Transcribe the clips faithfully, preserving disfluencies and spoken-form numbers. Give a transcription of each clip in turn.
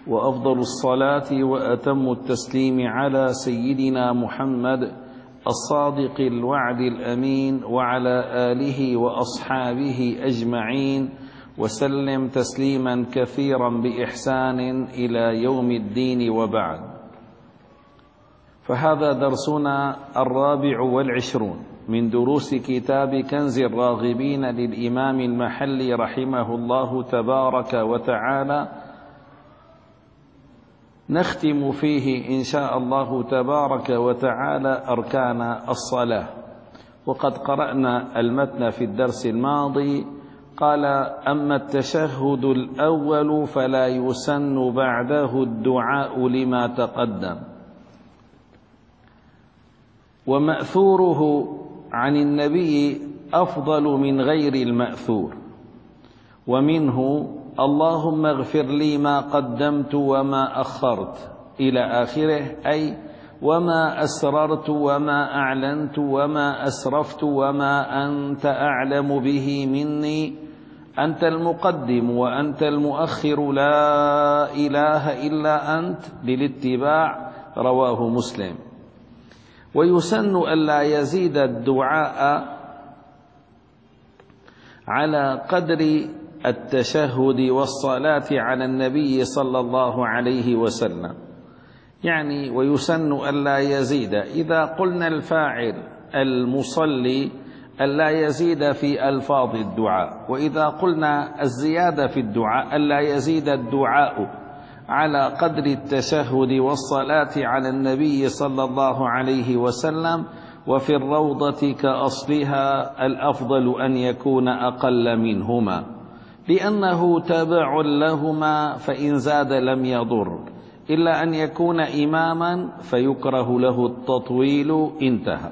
وأفضل الصلاة وأتم التسليم على سيدنا محمد الصادق الوعد الأمين وعلى آله وأصحابه أجمعين وسلم تسليما كثيرا بإحسان إلى يوم الدين، وبعد. فهذا درسنا الرابع والعشرون من دروس كتاب كنز الراغبين للإمام المحلي رحمه الله تبارك وتعالى، نختم فيه إن شاء الله تبارك وتعالى أركان الصلاة. وقد قرأنا المتن في الدرس الماضي. قال: أما التشهد الأول فلا يسن بعده الدعاء لما تقدم، ومأثوره عن النبي أفضل من غير المأثور، ومنه: اللهم اغفر لي ما قدمت وما أخرت إلى آخره، أي وما أسررت وما أعلنت وما أسرفت وما أنت أعلم به مني، أنت المقدم وأنت المؤخر، لا إله إلا أنت، للاتباع. رواه مسلم. ويسن ألا يزيد الدعاء على قدر التشهد والصلاة على النبي صلى الله عليه وسلم، يعني ويسن ألا يزيد. إذا قلنا الفاعل المصلي ألا يزيد في ألفاظ الدعاء، وإذا قلنا الزيادة في الدعاء ألا يزيد الدعاء على قدر التشهد والصلاة على النبي صلى الله عليه وسلم. وفي الروضة كأصلها الأفضل أن يكون أقل منهما، لأنه تبع لهما، فإن زاد لم يضر، إلا أن يكون إماما فيكره له التطويل. انتهى.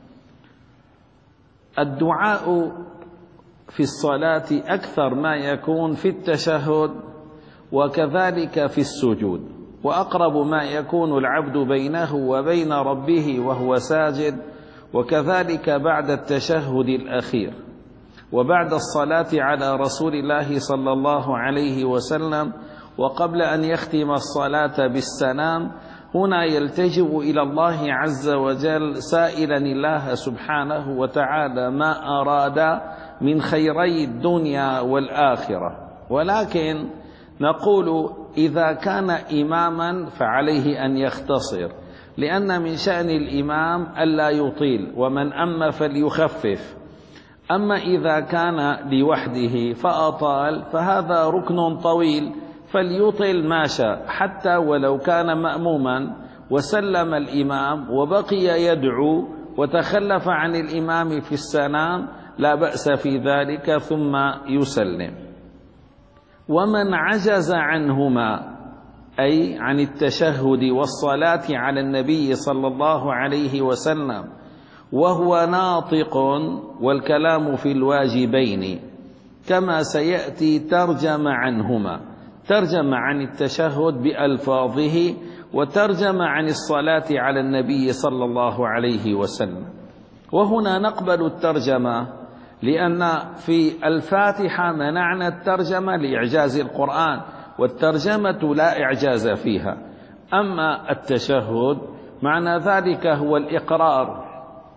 الدعاء في الصلاة أكثر ما يكون في التشهد، وكذلك في السجود، وأقرب ما يكون العبد بينه وبين ربه وهو ساجد، وكذلك بعد التشهد الأخير، وبعد الصلاة على رسول الله صلى الله عليه وسلم، وقبل أن يختم الصلاة بالسلام. هنا يلتجئ إلى الله عز وجل سائلا الله سبحانه وتعالى ما أراد من خيري الدنيا والآخرة. ولكن نقول إذا كان إماما فعليه أن يختصر، لأن من شأن الإمام ألا يطيل، ومن أم فليخفف. أما إذا كان لوحده فأطال فهذا ركن طويل، فليطل ما شاء، حتى ولو كان مأموما وسلم الإمام وبقي يدعو وتخلف عن الإمام في السلام لا بأس في ذلك، ثم يسلم. ومن عجز عنهما، أي عن التشهد والصلاة على النبي صلى الله عليه وسلم وهو ناطق، والكلام في الواجبين كما سيأتي، ترجم عنهما، ترجم عن التشهد بألفاظه، وترجم عن الصلاة على النبي صلى الله عليه وسلم. وهنا نقبل الترجمة، لأن في الفاتحة منعنا الترجمة لإعجاز القرآن، والترجمة لا إعجاز فيها. أما التشهد معنى ذلك هو الإقرار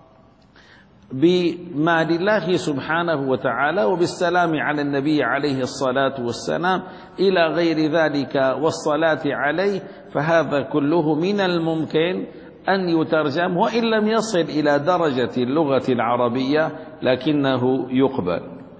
بما لله سبحانه وتعالى وبالسلام على النبي عليه الصلاة والسلام إلى غير ذلك والصلاة عليه، فهذا كله من الممكن أن يترجم، وإن لم يصل إلى درجة اللغة العربية لكنه يقبل.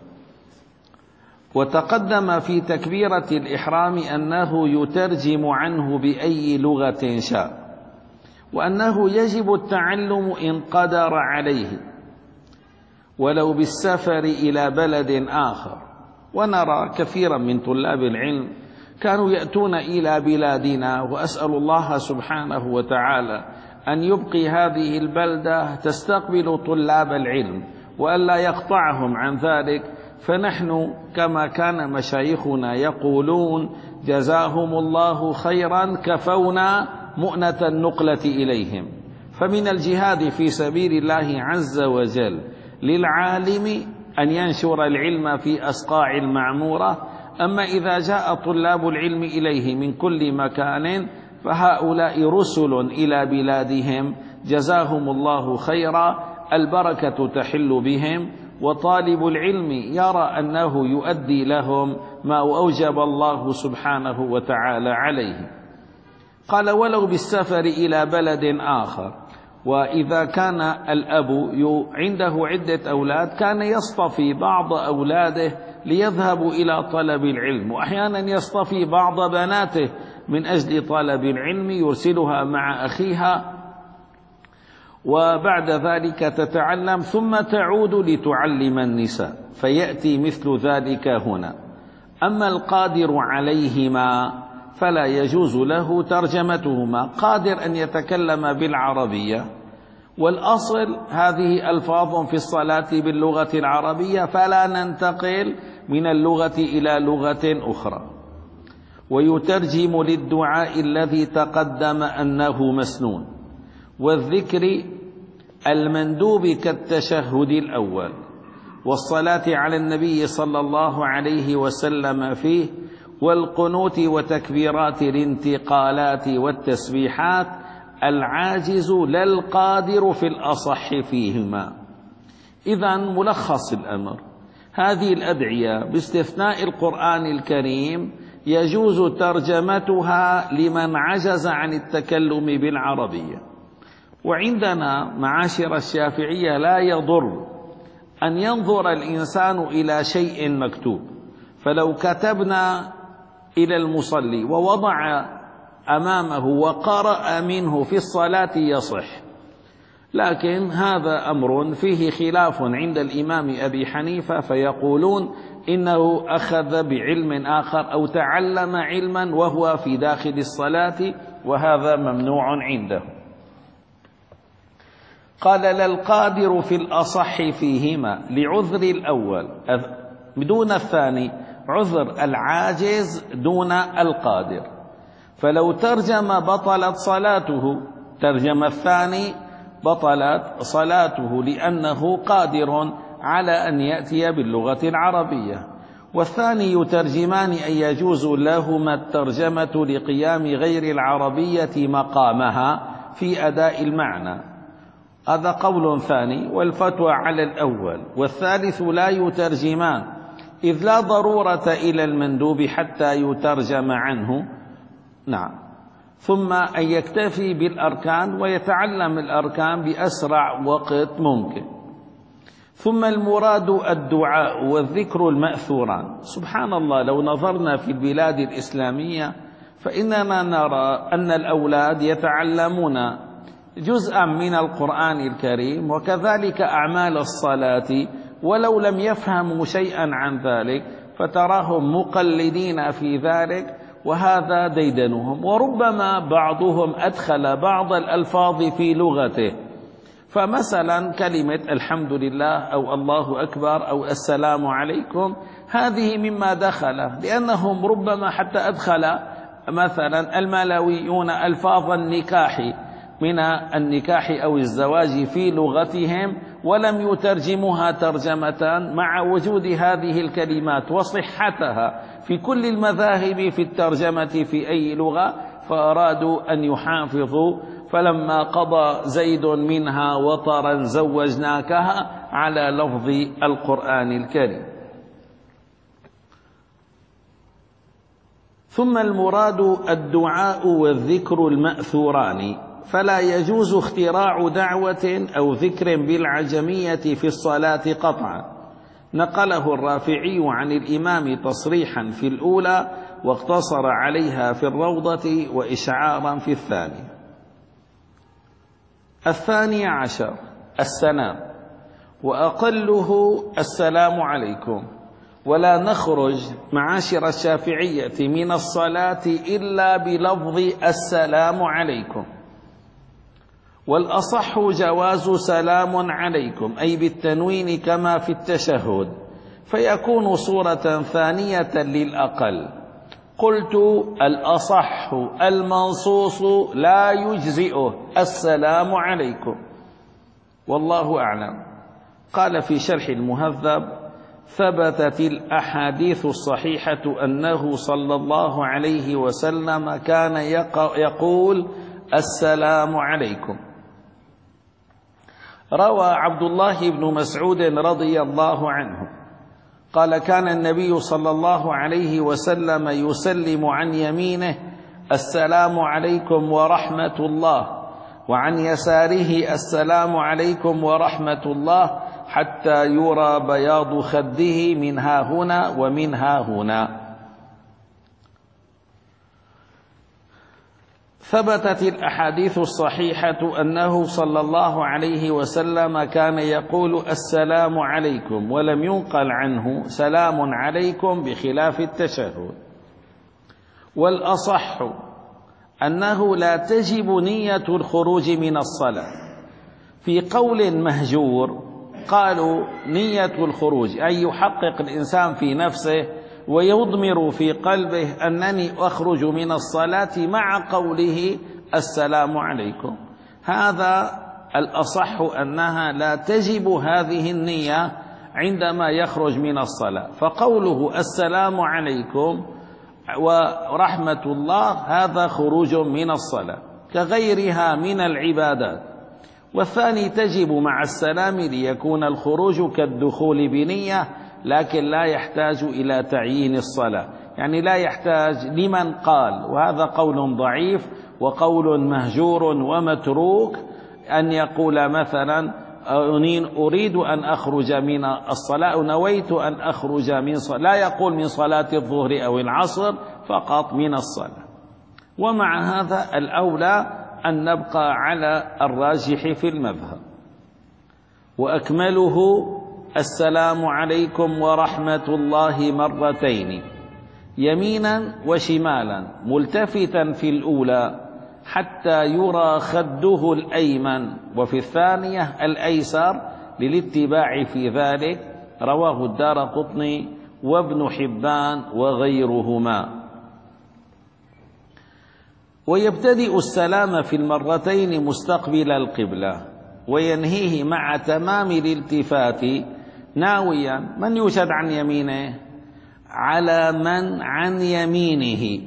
وتقدم في تكبيرة الإحرام أنه يترجم عنه بأي لغة شاء، وأنه يجب التعلم إن قدر عليه ولو بالسفر إلى بلد آخر. ونرى كثيرا من طلاب العلم كانوا يأتون إلى بلادنا، وأسأل الله سبحانه وتعالى أن يبقي هذه البلدة تستقبل طلاب العلم وألا يقطعهم عن ذلك. فنحن كما كان مشايخنا يقولون: جزاهم الله خيرا، كفونا مؤنة النقلة إليهم. فمن الجهاد في سبيل الله عز وجل للعالم أن ينشر العلم في أصقاع المعمورة، أما إذا جاء طلاب العلم إليه من كل مكان فهؤلاء رسل إلى بلادهم جزاهم الله خيرا، البركة تحل بهم، وطالب العلم يرى أنه يؤدي لهم ما أوجب الله سبحانه وتعالى عليه. قال: ولو بالسفر إلى بلد آخر. وإذا كان الأب عنده عدة أولاد كان يصطفي بعض أولاده ليذهبوا إلى طلب العلم، وأحيانا يصطفي بعض بناته من أجل طلب العلم يرسلها مع أخيها، وبعد ذلك تتعلم ثم تعود لتعلم النساء، فيأتي مثل ذلك هنا. أما القادر عليهما فلا يجوز له ترجمتهما، قادر أن يتكلم بالعربية، والأصل هذه ألفاظ في الصلاة باللغة العربية، فلا ننتقل من اللغة إلى لغة أخرى. ويترجم للدعاء الذي تقدم أنه مسنون، والذكر المندوب كالتشهد الأول، والصلاة على النبي صلى الله عليه وسلم فيه، والقنوت وتكبيرات الانتقالات والتسبيحات، العاجز لا القادر في الأصح فيهما. إذن ملخص الأمر: هذه الأدعية باستثناء القرآن الكريم يجوز ترجمتها لمن عجز عن التكلم بالعربية. وعندنا معاشر الشافعية لا يضر أن ينظر الإنسان إلى شيء مكتوب، فلو كتبنا إلى المصلي ووضع أمامه وقرأ منه في الصلاة يصح، لكن هذا أمر فيه خلاف عند الإمام أبي حنيفة، فيقولون إنه أخذ بعلم آخر أو تعلم علما وهو في داخل الصلاة، وهذا ممنوع عنده. قال: لا القادر في الأصح فيهما لعذر الأول بدون الثاني، عذر العاجز دون القادر، فلو ترجم بطلت صلاته، ترجم الثاني بطلت صلاته لأنه قادر على أن يأتي باللغة العربية، والثاني يترجمان أن يجوز لهما الترجمة لقيام غير العربية مقامها في أداء المعنى. هذا قول ثاني، والفتوى على الأول. والثالث لا يترجمان، إذ لا ضرورة إلى المندوب حتى يترجم عنه. نعم. ثم أن يكتفي بالأركان ويتعلم الأركان بأسرع وقت ممكن. ثم المراد الدعاء والذكر المأثوران. سبحان الله، لو نظرنا في البلاد الإسلامية فإننا نرى أن الأولاد يتعلمون جزءا من القرآن الكريم وكذلك أعمال الصلاة، ولو لم يفهموا شيئا عن ذلك فتراهم مقلدين في ذلك، وهذا ديدنهم. وربما بعضهم أدخل بعض الألفاظ في لغته، فمثلا كلمة الحمد لله أو الله أكبر أو السلام عليكم، هذه مما دخل، لأنهم ربما حتى أدخل مثلا الملاويون ألفاظ النكاح من النكاح أو الزواج في لغتهم ولم يترجموها ترجمة، مع وجود هذه الكلمات وصحتها في كل المذاهب في الترجمة في أي لغة، فأرادوا أن يحافظوا. فلما قضى زيد منها وطرا زوجناكها على لفظ القرآن الكريم. ثم المراد الدعاء والذكر المأثوران، فلا يجوز اختراع دعوة أو ذكر بالعجمية في الصلاة قطعا. نقله الرافعي عن الإمام تصريحا في الأولى، واقتصر عليها في الروضة وإشعارا في الثانية. الثاني عشر السلام، وأقله السلام عليكم، ولا نخرج معاشر الشافعية من الصلاة إلا بلفظ السلام عليكم، والأصح جواز سلام عليكم أي بالتنوين كما في التشهد، فيكون صورة ثانية للأقل. قلت الأصح المنصوص لا يجزئه السلام عليكم، والله أعلم. قال في شرح المهذب: ثبتت الأحاديث الصحيحة أنه صلى الله عليه وسلم كان يقول السلام عليكم. روى عبد الله بن مسعود رضي الله عنه قال كان النبي صلى الله عليه وسلم يسلم عن يمينه السلام عليكم ورحمة الله، وعن يساره السلام عليكم ورحمة الله، حتى يرى بياض خده من ها هنا ومن ها هنا. ثبتت الأحاديث الصحيحة أنه صلى الله عليه وسلم كان يقول السلام عليكم، ولم ينقل عنه سلام عليكم بخلاف التشهد. والأصح أنه لا تجب نية الخروج من الصلاة. في قول مهجور قالوا نية الخروج أي يحقق الإنسان في نفسه ويضمر في قلبه أنني أخرج من الصلاة مع قوله السلام عليكم. هذا الأصح أنها لا تجب هذه النية عندما يخرج من الصلاة، فقوله السلام عليكم ورحمة الله هذا خروج من الصلاة كغيرها من العبادات. والثاني تجب مع السلام ليكون الخروج كالدخول بنية، لكن لا يحتاج إلى تعيين الصلاة، يعني لا يحتاج لمن قال، وهذا قول ضعيف وقول مهجور ومتروك، أن يقول مثلا أريد أن أخرج من الصلاة، نويت أن أخرج من صلاة، لا يقول من صلاة الظهر أو العصر، فقط من الصلاة. ومع هذا الأولى أن نبقى على الراجح في المذهب، وأكمله السلام عليكم ورحمة الله مرتين يمينا وشمالا، ملتفتا في الأولى حتى يرى خده الأيمن، وفي الثانية الأيسر للاتباع في ذلك. رواه الدارقطني وابن حبان وغيرهما. ويبتدئ السلام في المرتين مستقبل القبلة، وينهيه مع تمام الالتفات ناويا من يوجد عن يمينه على من عن يمينه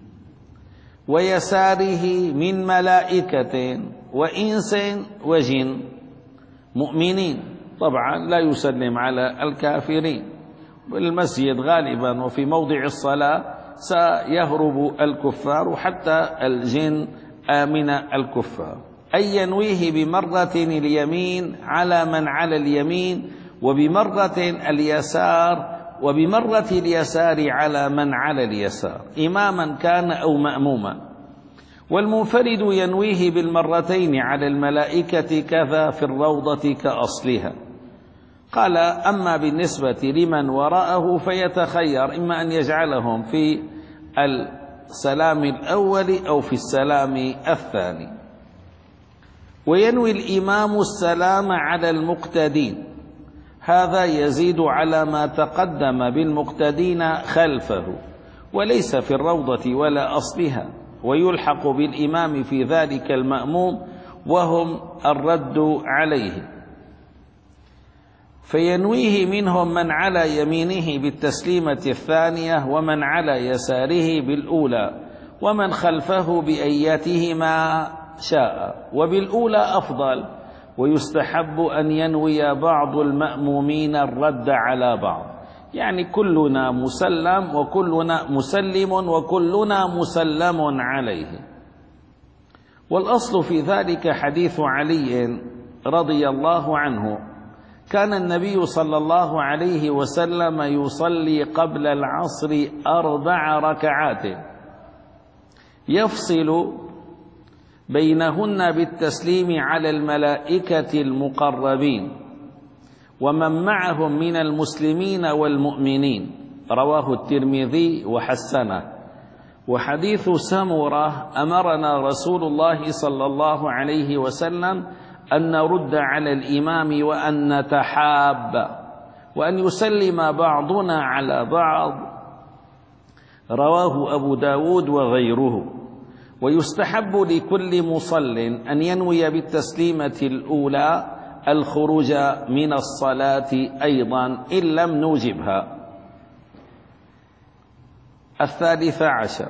ويساره من ملائكة وإنس وجن مؤمنين. طبعا لا يسلم على الكافرين. بالمسجد غالبا وفي موضع الصلاة سيهرب الكفار حتى الجن من الكفار، أي ينويه بمرة اليمين على من على اليمين، وبمرة اليسار وبمرة اليسار على من على اليسار، إماما كان أو مأموما. والمنفرد ينويه بالمرتين على الملائكة كذا في الروضة كأصلها. قال أما بالنسبة لمن وراءه فيتخير إما أن يجعلهم في السلام الأول أو في السلام الثاني. وينوي الإمام السلام على المقتدين، هذا يزيد على ما تقدم بالمقتدين خلفه، وليس في الروضة ولا أصلها، ويلحق بالإمام في ذلك المأموم وهم الرد عليه. فينويه منهم من على يمينه بالتسليمة الثانية، ومن على يساره بالأولى، ومن خلفه بأياتهما شاء، وبالأولى أفضل. ويستحب أن ينوي بعض المأمومين الرد على بعض، يعني كلنا مسلم وكلنا مسلم وكلنا مسلم عليه. والأصل في ذلك حديث علي رضي الله عنه، كان النبي صلى الله عليه وسلم يصلي قبل العصر أربع ركعات يفصل بينهن بالتسليم على الملائكة المقربين ومن معهم من المسلمين والمؤمنين. رواه الترمذي وحسنه. وحديث سمرة أمرنا رسول الله صلى الله عليه وسلم أن نرد على الإمام وأن نتحاب وأن يسلم بعضنا على بعض. رواه أبو داود وغيره. ويستحب لكل مصل أن ينوي بالتسليمة الأولى الخروج من الصلاة أيضا إن لم نوجبها. الثالث عشر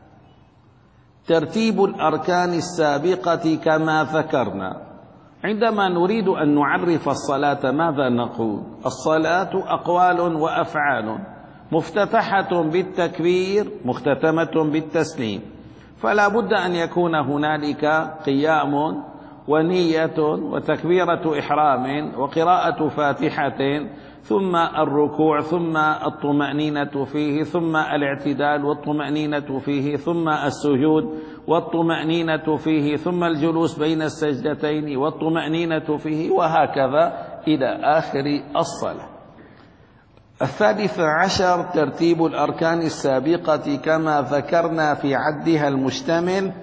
ترتيب الأركان السابقة كما ذكرنا. عندما نريد أن نعرف الصلاة ماذا نقول؟ الصلاة أقوال وأفعال مفتتحة بالتكبير مختتمة بالتسليم، فلا بد أن يكون هنالك قيام ونية وتكبيرة إحرام وقراءة فاتحة ثم الركوع ثم الطمأنينة فيه ثم الاعتدال والطمأنينة فيه ثم السجود والطمأنينة فيه ثم الجلوس بين السجدتين والطمأنينة فيه، وهكذا إلى آخر الصلاة. الثالث عشر ترتيب الأركان السابقة كما ذكرنا في عدها المشتمل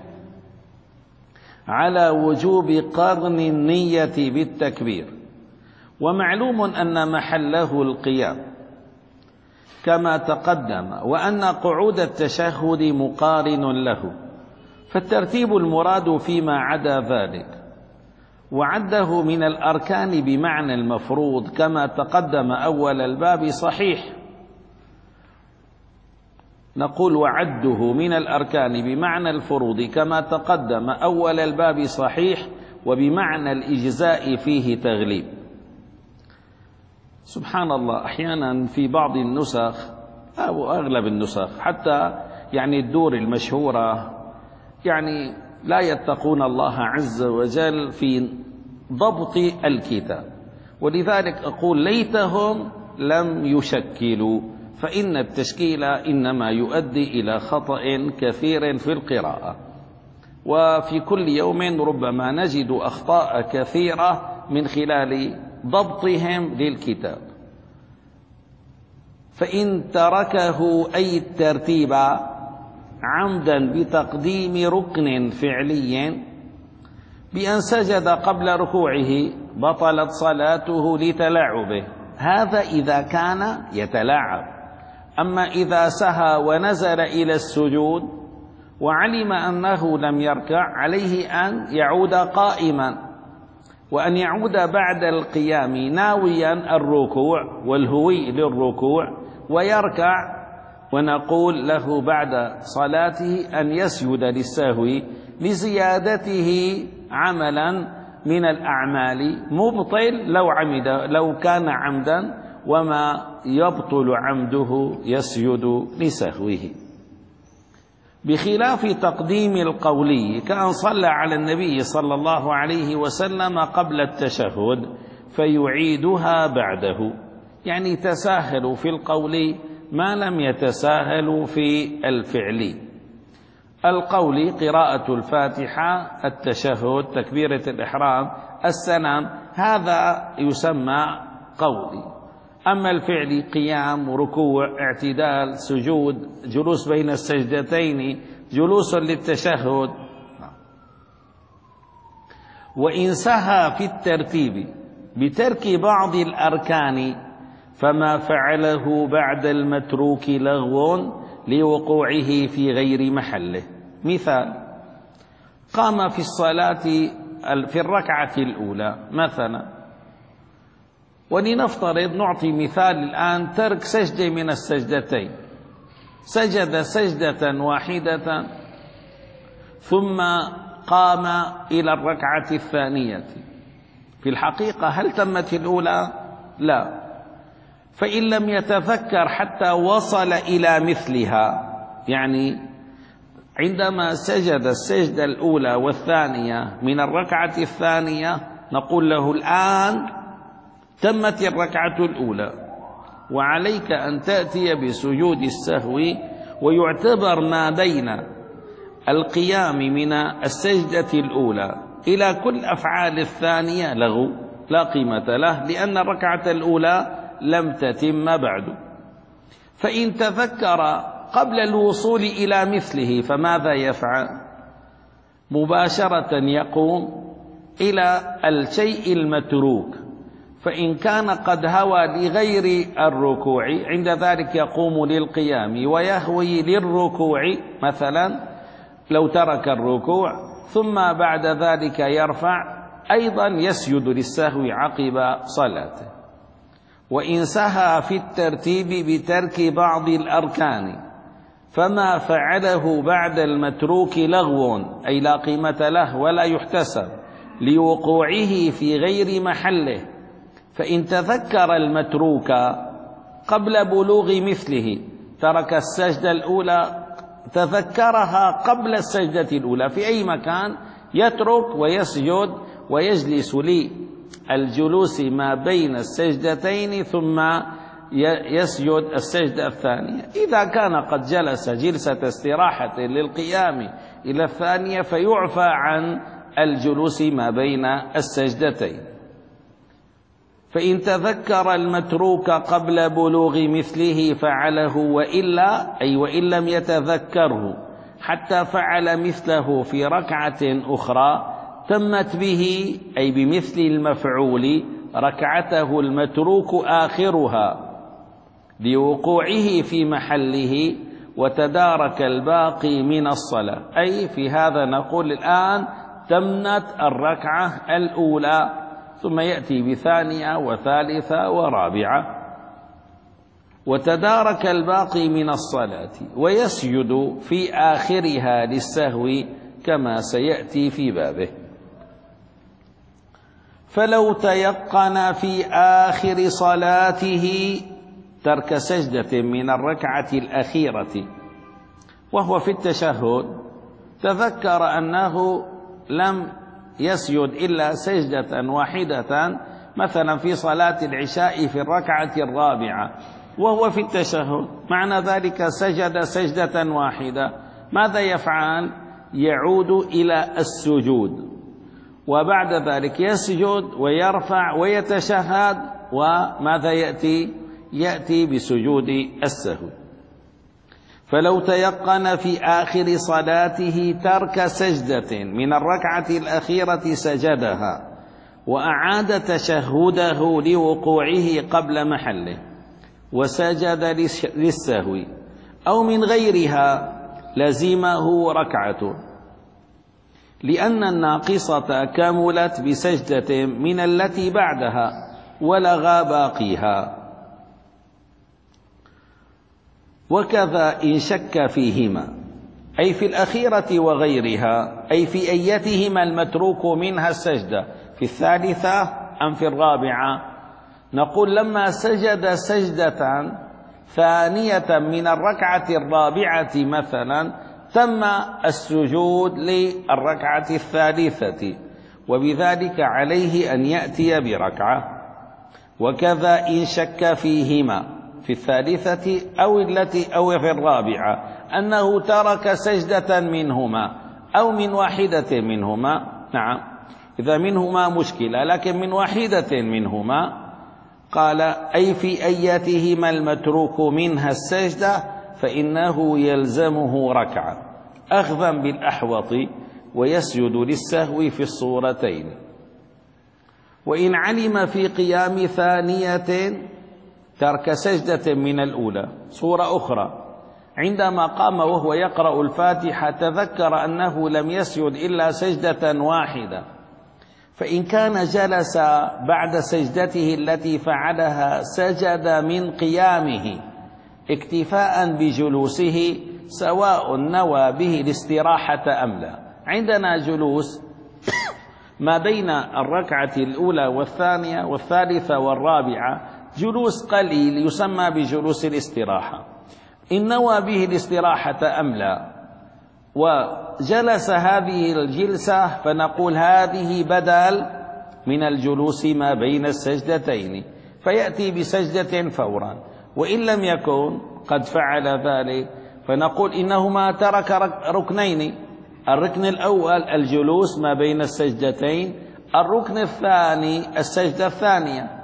على وجوب قرن النية بالتكبير، ومعلوم أن محله القيام كما تقدم، وأن قعود التشهد مقارن له، فالترتيب المراد فيما عدا ذلك، وعده من الأركان بمعنى المفروض كما تقدم أول الباب صحيح. نقول وعده من الأركان بمعنى الفروض كما تقدم أول الباب صحيح، وبمعنى الإجزاء فيه تغليب. سبحان الله، أحيانا في بعض النسخ أو أغلب النسخ حتى يعني الدور المشهورة يعني لا يتقون الله عز وجل في ضبط الكتاب، ولذلك أقول ليتهم لم يشكلوا، فإن التشكيل إنما يؤدي إلى خطأ كثير في القراءة، وفي كل يوم ربما نجد أخطاء كثيرة من خلال ضبطهم للكتاب. فإن تركه أي الترتيب عمدا بتقديم ركن فعلي بأن سجد قبل ركوعه بطلت صلاته لتلاعبه، هذا إذا كان يتلاعب. أما إذا سهى ونزل إلى السجود وعلم أنه لم يركع عليه أن يعود قائما، وأن يعود بعد القيام ناويا الركوع والهوي للركوع ويركع، ونقول له بعد صلاته أن يسجد للسهو لزيادته عملا من الأعمال مبطل لو عمد لو كان عمدا، وما يبطل عمده يسجد لسهوه، بخلاف تقديم القولي كأن صلى على النبي صلى الله عليه وسلم قبل التشهد فيعيدها بعده، يعني تساهلوا في القول ما لم يتساهلوا في الفعل. القول قراءة الفاتحة، التشهد، تكبيرة الإحرام، السلام، هذا يسمى قولي. أما الفعل قيام، ركوع، اعتدال، سجود، جلوس بين السجدتين، جلوس للتشهد. وإن سهى في الترتيب بترك بعض الأركان فما فعله بعد المتروك لغو لوقوعه في غير محله. مثال: قام في الصلاة في الركعة الأولى مثلا، ولنفترض نعطي مثال الآن ترك سجدة من السجدتين، سجد سجدة واحدة ثم قام إلى الركعة الثانية. في الحقيقة هل تمت الأولى؟ لا. فإن لم يتذكر حتى وصل إلى مثلها، يعني عندما سجد السجدة الأولى والثانية من الركعة الثانية نقول له الآن تمت الركعة الأولى وعليك أن تأتي بسجود السهو، ويعتبر ما بين القيام من السجدة الأولى إلى كل أفعال الثانية لغو لا قيمة له، لأن الركعة الأولى لم تتم بعد. فإن تذكر قبل الوصول إلى مثله فماذا يفعل؟ مباشرة يقوم إلى الشيء المتروك، فإن كان قد هوى لغير الركوع عند ذلك يقوم للقيام ويهوي للركوع، مثلا لو ترك الركوع ثم بعد ذلك يرفع أيضا يسجد للسهو عقب صلاته. وإن سهى في الترتيب بترك بعض الأركان فما فعله بعد المتروك لغو، أي لا قيمة له ولا يحتسب لوقوعه في غير محله. فإن تذكر المتروك قبل بلوغ مثله، ترك السجدة الأولى تذكرها قبل السجدة الأولى في أي مكان، يترك ويسجد ويجلس للجلوس ما بين السجدتين ثم يسجد السجدة الثانية. إذا كان قد جلس جلسة استراحة للقيام إلى الثانية فيعفى عن الجلوس ما بين السجدتين. فإن تذكر المتروك قبل بلوغ مثله فعله، وإلا أي وإن لم يتذكره حتى فعل مثله في ركعة أخرى تمت به، أي بمثل المفعول ركعته المتروك آخرها لوقوعه في محله وتدارك الباقي من الصلاة. أي في هذا نقول الآن تمت الركعة الأولى، ثم يأتي بثانية وثالثة ورابعة، وتدارك الباقي من الصلاة ويسجد في آخرها للسهو كما سيأتي في بابه. فلو تيقن في آخر صلاته ترك سجدة من الركعة الأخيرة وهو في التشهد، تذكر أنه لم يسجد إلا سجدة واحدة مثلا في صلاة العشاء في الركعة الرابعة وهو في التشهد، معنى ذلك سجد سجدة واحدة، ماذا يفعل؟ يعود إلى السجود، وبعد ذلك يسجد ويرفع ويتشهد، وماذا يأتي؟ يأتي بسجود السهو. فلو تيقن في آخر صلاته ترك سجدة من الركعة الأخيرة سجدها وأعاد تشهده لوقوعه قبل محله وسجد للسهو أو من غيرها لزمه ركعة، لأن الناقصة كملت بسجدة من التي بعدها ولغى باقيها. وكذا إن شك فيهما، أي في الأخيرة وغيرها، أي في أيتهما المتروك منها السجدة، في الثالثة أم في الرابعة، نقول لما سجد سجدة ثانية من الركعة الرابعة مثلا تم السجود للركعة الثالثة، وبذلك عليه أن يأتي بركعة. وكذا إن شك فيهما، في الثالثة أو التي أو في الرابعة، أنه ترك سجدة منهما أو من واحدة منهما، نعم إذا منهما مشكلة، لكن من واحدة منهما قال أي في أيتهما المتروك منها السجدة فإنه يلزمه ركعة أخذا بالأحوط ويسجد للسهو في الصورتين. وإن علم في قيام ثانية ترك سجدة من الأولى، صورة أخرى، عندما قام وهو يقرأ الفاتحة تذكر أنه لم يسجد إلا سجدة واحدة، فإن كان جلس بعد سجدته التي فعلها سجد من قيامه اكتفاء بجلوسه سواء نوى به الاستراحة أم لا. عندنا جلوس ما بين الركعة الأولى والثانية والثالثة والرابعة جلوس قليل يسمى بجلوس الاستراحة، إن نوى به الاستراحة أم لا وجلس هذه الجلسة فنقول هذه بدل من الجلوس ما بين السجدتين، فيأتي بسجدة فورا. وإن لم يكن قد فعل ذلك فنقول إنهما ترك ركنين، الركن الأول الجلوس ما بين السجدتين، الركن الثاني السجدة الثانية.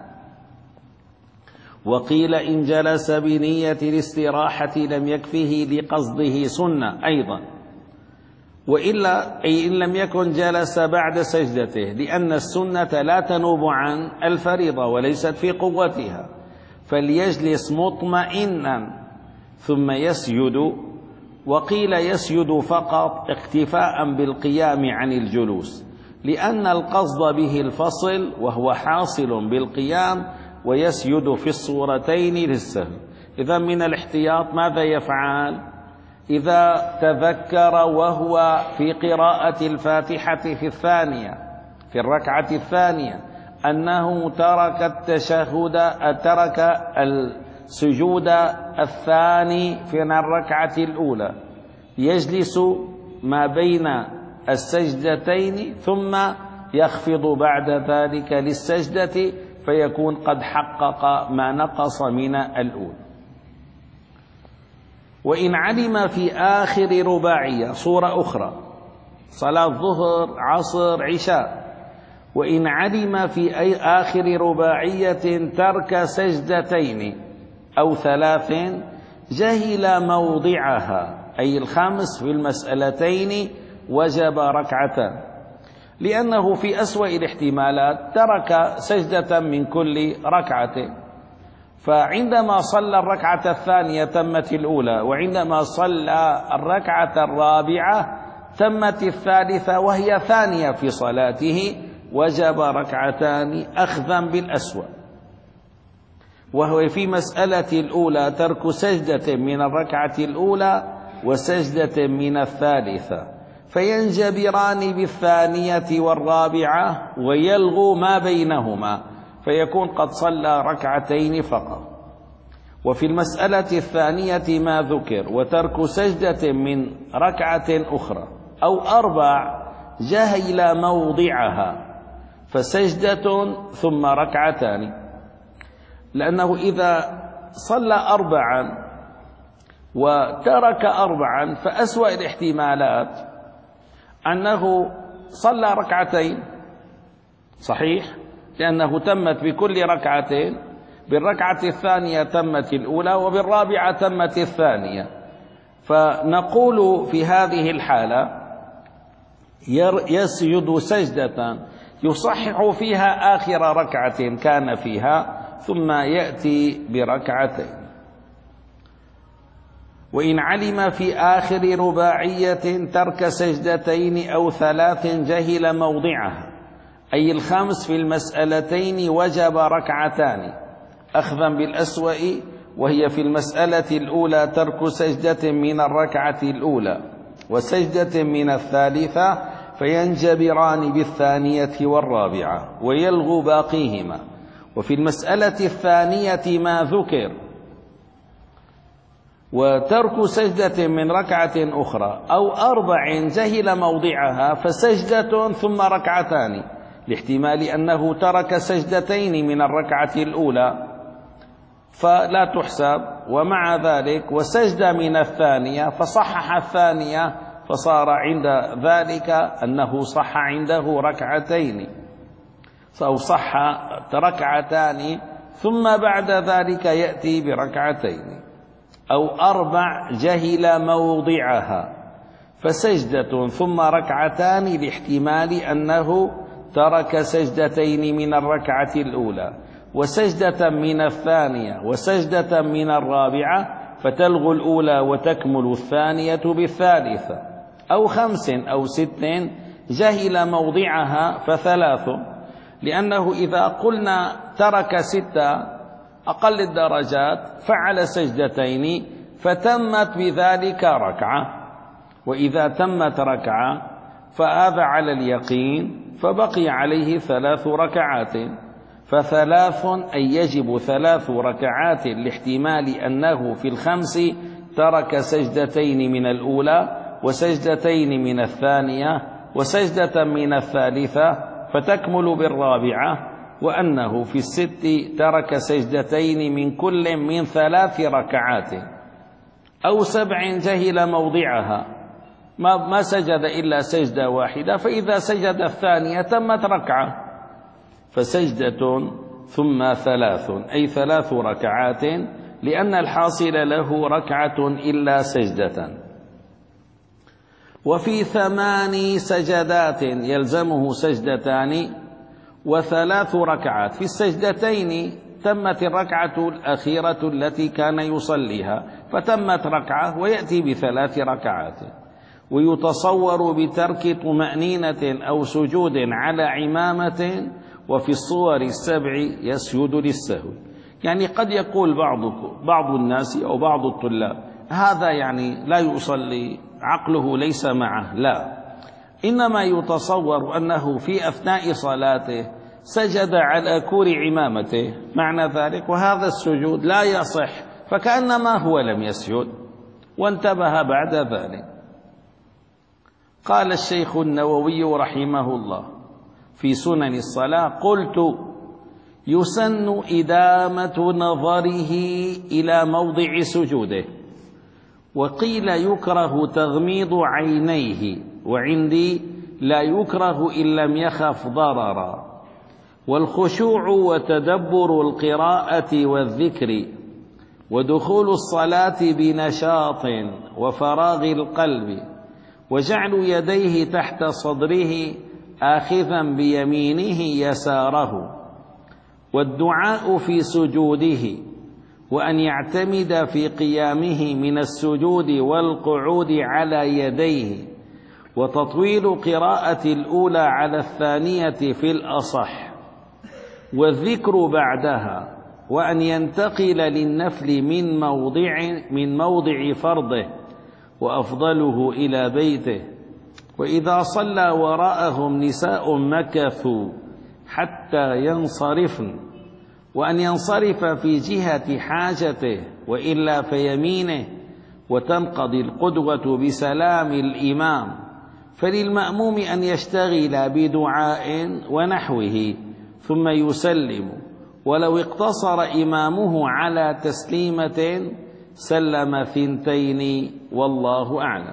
وقيل إن جلس بنية الاستراحة لم يكفه لقصده سنة أيضا، وإلا أي إن لم يكن جلس بعد سجدته، لأن السنة لا تنوب عن الفريضة وليست في قوتها، فليجلس مطمئنا ثم يسجد. وقيل يسجد فقط اختفاء بالقيام عن الجلوس، لأن القصد به الفصل وهو حاصل بالقيام ويسجد في الصورتين للسهو. إذا من الاحتياط ماذا يفعل؟ إذا تذكر وهو في قراءة الفاتحة في الثانية في الركعة الثانية أنه ترك التشهد ترك السجود الثاني في الركعة الأولى، يجلس ما بين السجدتين ثم يخفض بعد ذلك للسجدة، فيكون قد حقق ما نقص من الأولى. وإن علم في آخر رباعية صورة أخرى، صلاة ظهر عصر عشاء، وإن علم في أي آخر رباعية ترك سجدتين أو ثلاث جهل موضعها، أي الخامس في المسألتين وجب ركعتان، لأنه في أسوأ الاحتمالات ترك سجدة من كل ركعة، فعندما صلى الركعة الثانية تمت الأولى، وعندما صلى الركعة الرابعة تمت الثالثة وهي ثانية في صلاته، وجب ركعتان أخذا بالأسوأ. وهو في مسألة الأولى ترك سجدة من الركعة الأولى وسجدة من الثالثة، فينجبران بالثانية والرابعة ويلغو ما بينهما، فيكون قد صلى ركعتين فقط. وفي المسألة الثانية ما ذكر وترك سجدة من ركعة أخرى أو أربع جهل موضعها فسجدة ثم ركعتان، لأنه إذا صلى أربعا وترك أربعا فأسوأ الاحتمالات أنه صلى ركعتين صحيح، لأنه تمت بكل ركعتين، بالركعة الثانية تمت الأولى وبالرابعة تمت الثانية، فنقول في هذه الحالة يسجد سجدة يصحح فيها آخر ركعة كان فيها ثم يأتي بركعتين. وإن علم في آخر رباعية ترك سجدتين أو ثلاث جهل موضعها، أي الخامس في المسألتين وجب ركعتان أخذا بالأسوأ، وهي في المسألة الأولى ترك سجدة من الركعة الأولى وسجدة من الثالثة، فينجبران بالثانية والرابعة ويلغو باقيهما. وفي المسألة الثانية ما ذكر وترك سجدة من ركعة أخرى أو أربع جهل موضعها فسجدة ثم ركعتان، لاحتمال أنه ترك سجدتين من الركعة الأولى فلا تحسب، ومع ذلك وسجد من الثانية فصحح الثانية، فصار عند ذلك أنه صح عنده ركعتين أو صح ركعتان ثم بعد ذلك يأتي بركعتين. أو أربع جهل موضعها فسجدة ثم ركعتان، لاحتمال أنه ترك سجدتين من الركعة الأولى وسجدة من الثانية وسجدة من الرابعة، فتلغو الأولى وتكمل الثانية بالثالثة. أو خمس أو ست جهل موضعها فثلاث، لأنه إذا قلنا ترك ستة أقل الدرجات فعل سجدتين فتمت بذلك ركعة، وإذا تمت ركعة فهذا على اليقين فبقي عليه ثلاث ركعات، فثلاث أي يجب ثلاث ركعات لاحتمال أنه في الخمس ترك سجدتين من الأولى وسجدتين من الثانية وسجدة من الثالثة فتكمل بالرابعة، وأنه في الست ترك سجدتين من كل من ثلاث ركعات. أو سبع جهل موضعها ما, ما سجد إلا سجدة واحدة، فإذا سجد الثانية تمت ركعة، فسجدة ثم ثلاث أي ثلاث ركعات، لأن الحاصل له ركعة إلا سجدة. وفي ثمان سجدات يلزمه سجدتان وثلاث ركعات، في السجدتين تمت الركعة الأخيرة التي كان يصليها فتمت ركعة ويأتي بثلاث ركعات. ويتصور بترك طمأنينة أو سجود على عمامة، وفي الصور السبع يسجد للسهو. يعني قد يقول بعضكم بعض الناس أو بعض الطلاب هذا يعني لا يصلي، عقله ليس معه. لا، إنما يتصور أنه في أثناء صلاته سجد على كور عمامته، معنى ذلك وهذا السجود لا يصح، فكأنما هو لم يسجد، وانتبه بعد ذلك. قال الشيخ النووي رحمه الله في سنن الصلاة: قلت: يسن إدامة نظره إلى موضع سجوده، وقيل يكره تغميض عينيه، وعندي لا يكره إن لم يخف ضررا. والخشوع وتدبر القراءة والذكر، ودخول الصلاة بنشاط وفراغ القلب، وجعل يديه تحت صدره آخذا بيمينه يساره، والدعاء في سجوده، وأن يعتمد في قيامه من السجود والقعود على يديه، وتطويل قراءة الأولى على الثانية في الأصح، والذكر بعدها، وأن ينتقل للنفل من موضع من موضع فرضه، وأفضله إلى بيته. وإذا صلى وراءهم نساء مكثوا حتى ينصرفن، وأن ينصرف في جهة حاجته، وإلا فيمينه، وتنقضي القدوة بسلام الإمام. فللمأموم أن يشتغل بدعاء ونحوه ثم يسلم، ولو اقتصر إمامه على تسليمة سلم ثنتين، والله أعلم.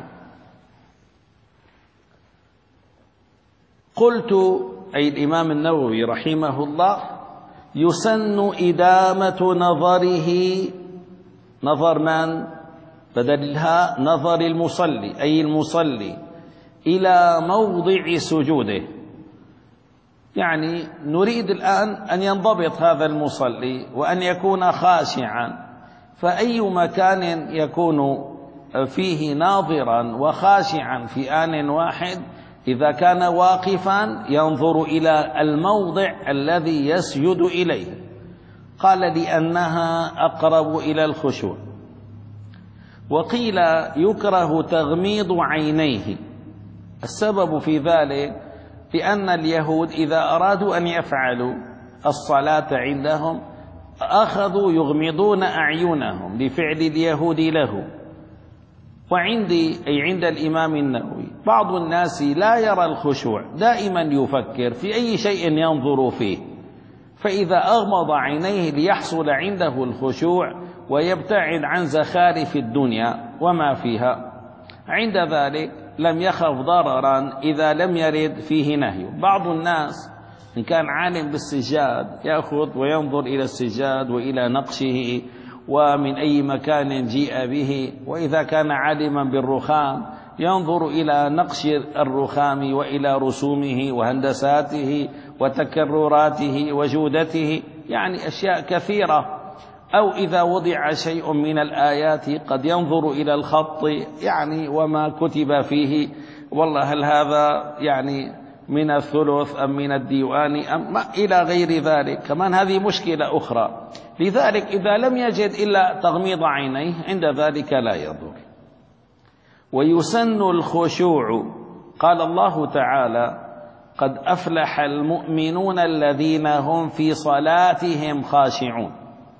قلت، أي الإمام النووي رحمه الله: يسن إدامة نظره، نظر من؟ بدلها نظر المصلي، أي المصلي، إلى موضع سجوده. يعني نريد الآن أن ينضبط هذا المصلي وأن يكون خاشعا، فأي مكان يكون فيه ناظرا وخاشعا في آن واحد، إذا كان واقفا ينظر إلى الموضع الذي يسجد إليه. قال: لأنها أقرب إلى الخشوع. وقيل يكره تغميض عينيه. السبب في ذلك لأن اليهود إذا أرادوا أن يفعلوا الصلاة عندهم أخذوا يغمضون أعينهم لفعل اليهود له. وعندي، أي عند الإمام النووي، بعض الناس لا يرى الخشوع، دائما يفكر في أي شيء ينظر فيه، فإذا أغمض عينيه ليحصل عنده الخشوع ويبتعد عن زخارف الدنيا وما فيها، عند ذلك لم يخف ضررا إذا لم يرد فيه نهي. بعض الناس إن كان عالم بالسجاد يأخذ وينظر إلى السجاد وإلى نقشه ومن أي مكان جيء به، وإذا كان عالما بالرخام ينظر إلى نقش الرخام وإلى رسومه وهندساته وتكرراته وجودته، يعني أشياء كثيرة. أو إذا وضع شيء من الآيات قد ينظر إلى الخط يعني وما كتب فيه، والله هل هذا يعني من الثلث أم من الديوان أم إلى غير ذلك، كمان هذه مشكلة أخرى. لذلك إذا لم يجد إلا تغميض عينيه عند ذلك لا يضر. ويسن الخشوع، قال الله تعالى: قد أفلح المؤمنون الذين هم في صلاتهم خاشعون.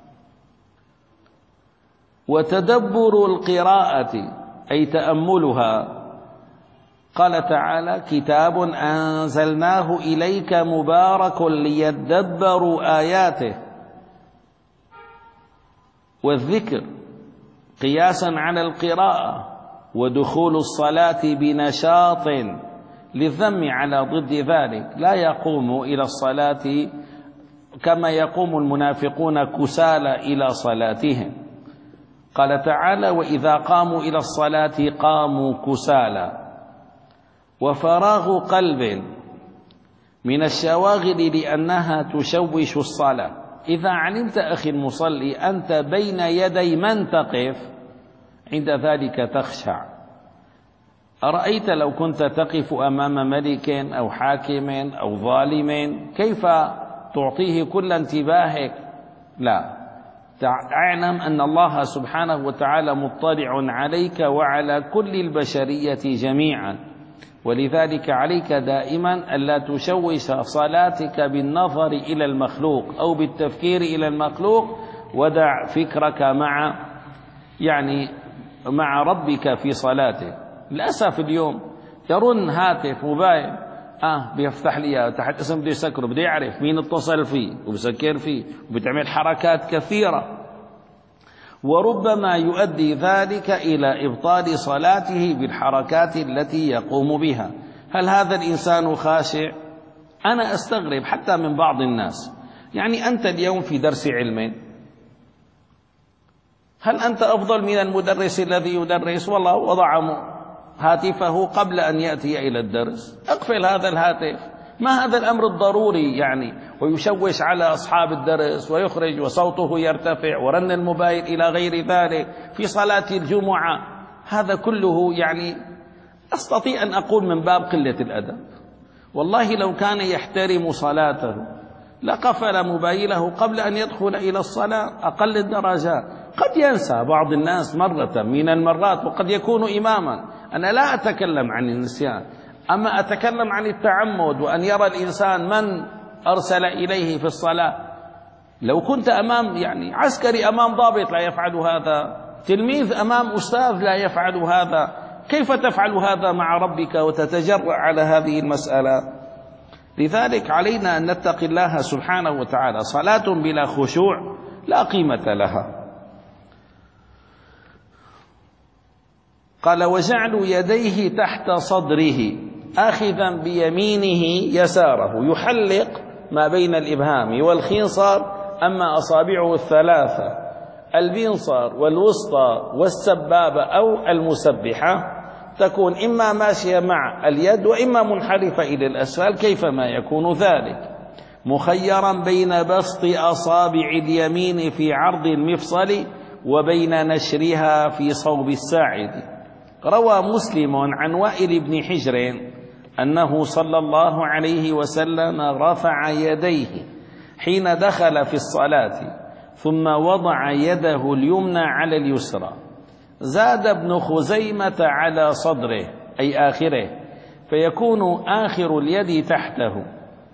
وتدبر القراءة، أي تأملها، قال تعالى: كتاب أنزلناه إليك مبارك ليدبروا آياته. والذكر قياسا على القراءة، ودخول الصلاة بنشاط للذم على ضد ذلك، لا يقوم إلى الصلاة كما يقوم المنافقون كسالى إلى صلاتهم. قال تعالى: وإذا قاموا إلى الصلاة قاموا كسالى. وفراغ قلب من الشواغل لأنها تشوش الصلاة. إذا علمت أخي المصلي أنت بين يدي من تقف، عند ذلك تخشع. أرأيت لو كنت تقف أمام ملك أو حاكم أو ظالم كيف تعطيه كل انتباهك؟ لا، اعلم أن الله سبحانه وتعالى مطلع عليك وعلى كل البشرية جميعا، ولذلك عليك دائما ألا تشوش صلاتك بالنظر إلى المخلوق أو بالتفكير إلى المخلوق، ودع فكرك مع يعني مع ربك في صلاتك. للأسف اليوم يرن هاتف موبايل اه بيفتح لي تحت اسم بده يسكره، بده يعرف مين اتصل فيه وبسكر فيه وبتعمل حركات كثيرة، وربما يؤدي ذلك إلى إبطال صلاته بالحركات التي يقوم بها. هل هذا الإنسان خاشع؟ أنا أستغرب حتى من بعض الناس. يعني أنت اليوم في درس علم، هل أنت أفضل من المدرس الذي يدرس؟ والله وضع هاتفه قبل أن يأتي إلى الدرس. أقفل هذا الهاتف، ما هذا الأمر الضروري يعني، ويشوش على أصحاب الدرس ويخرج وصوته يرتفع ورن الموبايل إلى غير ذلك في صلاة الجمعة. هذا كله يعني أستطيع أن أقول من باب قلة الأدب. والله لو كان يحترم صلاته لقفل موبايله قبل أن يدخل إلى الصلاة. أقل الدرجات قد ينسى بعض الناس مرة من المرات، وقد يكون إماما. أنا لا أتكلم عن النسيان، أما أتكلم عن التعمد، وأن يرى الإنسان من أرسل إليه في الصلاة. لو كنت أمام يعني عسكري أمام ضابط لا يفعل هذا، تلميذ أمام أستاذ لا يفعل هذا، كيف تفعل هذا مع ربك وتتجرأ على هذه المسألة؟ لذلك علينا أن نتقي الله سبحانه وتعالى. صلاة بلا خشوع لا قيمة لها. قال: وجعل يديه تحت صدره آخذا بيمينه يساره، يحلق ما بين الإبهام والخنصر. أما أصابعه الثلاثة البنصر والوسطى والسبابة أو المسبحة تكون إما ماشية مع اليد وإما منحرفة إلى الأسفل، كيفما يكون ذلك، مخيرا بين بسط أصابع اليمين في عرض المفصل وبين نشرها في صوب الساعد. روى مسلم عن وائل بن حجر أنه صلى الله عليه وسلم رفع يديه حين دخل في الصلاة ثم وضع يده اليمنى على اليسرى. زاد ابن خزيمة على صدره أي آخره، فيكون آخر اليد تحته.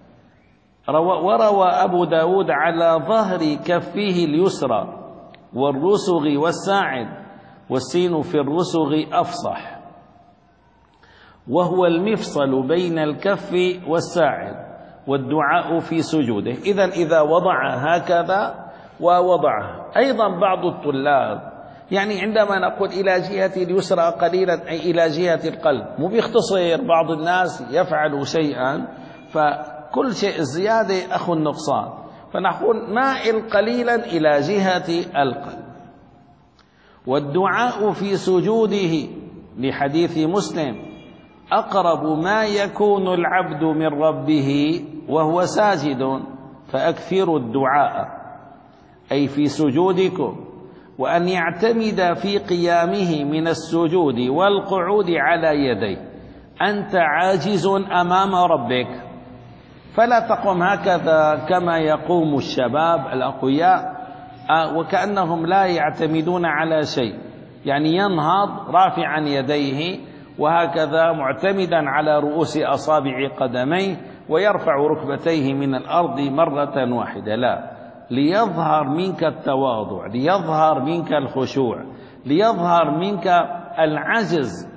وروى أبو داود على ظهر كفه اليسرى والرسغ والساعد، والسين في الرسغ أفصح، وهو المفصل بين الكف والساعد، والدعاء في سجوده. إذن إذا وضع هكذا ووضعه. أيضا بعض الطلاب يعني عندما نقول إلى جهة اليسرى قليلا أي إلى جهة القلب، مو بيختصر. بعض الناس يفعل شيئا فكل شيء الزيادة أخو النقصان، فنقول مائل قليلا إلى جهة القلب. والدعاء في سجوده لحديث مسلم: أقرب ما يكون العبد من ربه وهو ساجد فأكثروا الدعاء، أي في سجودكم. وأن يعتمد في قيامه من السجود والقعود على يديه. أنت عاجز أمام ربك، فلا تقوم هكذا كما يقوم الشباب الأقوياء وكأنهم لا يعتمدون على شيء، يعني ينهض رافعا يديه وهكذا معتمدا على رؤوس أصابع قدميه ويرفع ركبتيه من الأرض مرة واحدة. لا، ليظهر منك التواضع، ليظهر منك الخشوع، ليظهر منك العجز.